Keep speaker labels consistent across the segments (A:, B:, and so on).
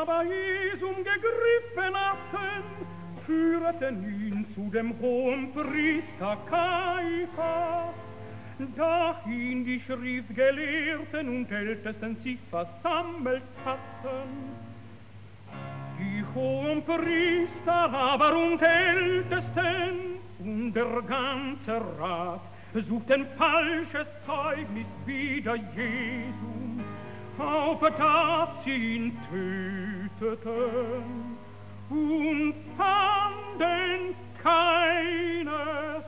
A: aber Jesum gegriffen hatten, führten ihn zu dem Hohenpriester Kaiphas. Da ihn die Schriftgelehrten und Ältesten sich versammelt hatten. Die Hohenpriester aber und Ältesten und der ganze Rat suchten falsches Zeugnis wider Jesum, auf dass sie ihn töteten, und fanden keines.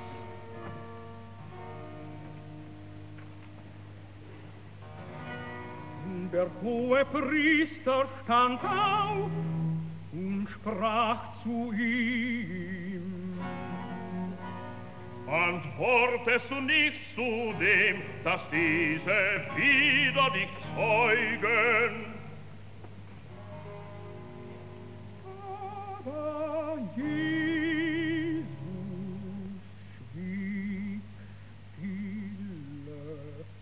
A: Der Hohepriester stand auf und sprach zu ihm:
B: Antwortest du nicht zu dem, dass diese wider dich zeugen?
A: Aber Jesus schwieg stille.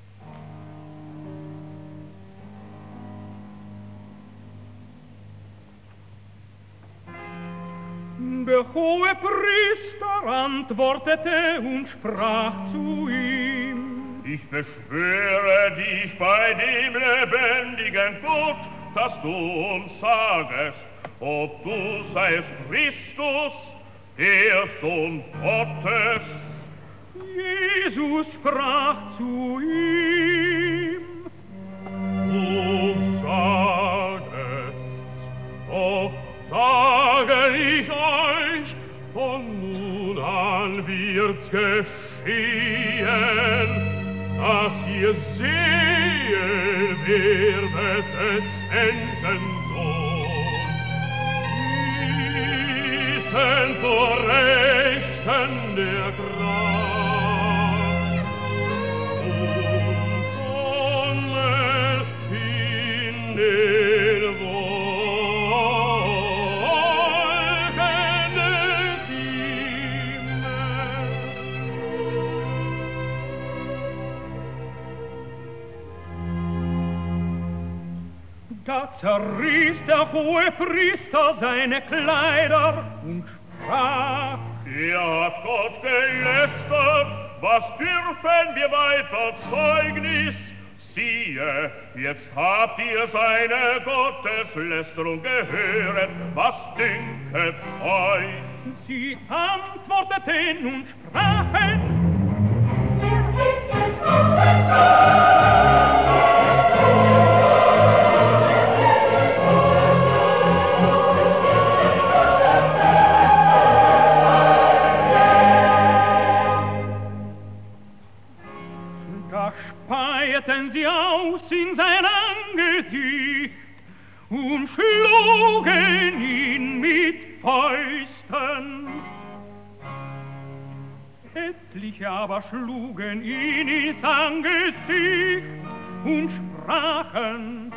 A: Der Hohepriester antwortete und sprach zu ihm:
B: Ich beschwöre dich bei dem lebendigen Gott, dass du uns sagest, ob du seist Christus, der Sohn Gottes.
A: Jesus sprach zu ihm:
B: Du sagest, doch sage ich euch, von nun an wird's geschehen, dass ihr sehen werdet des Menschensohn. Sitzen zur Rechten der Kraft und kommen in den Wolken des Himmels.
A: Da zerriss der Hohepriester seine Kleider und sprach:
B: Ihr habt Gott gelästert, was dürfen wir weiter Zeugnis? Siehe, jetzt habt ihr seine Gotteslästerung gehört, was dünket euch?
A: Sie antworteten und sprachen: Da speierten sie aus in sein Angesicht und schlugen ihn mit Fäusten. Etliche aber schlugen ihn ins Angesicht und sprachen: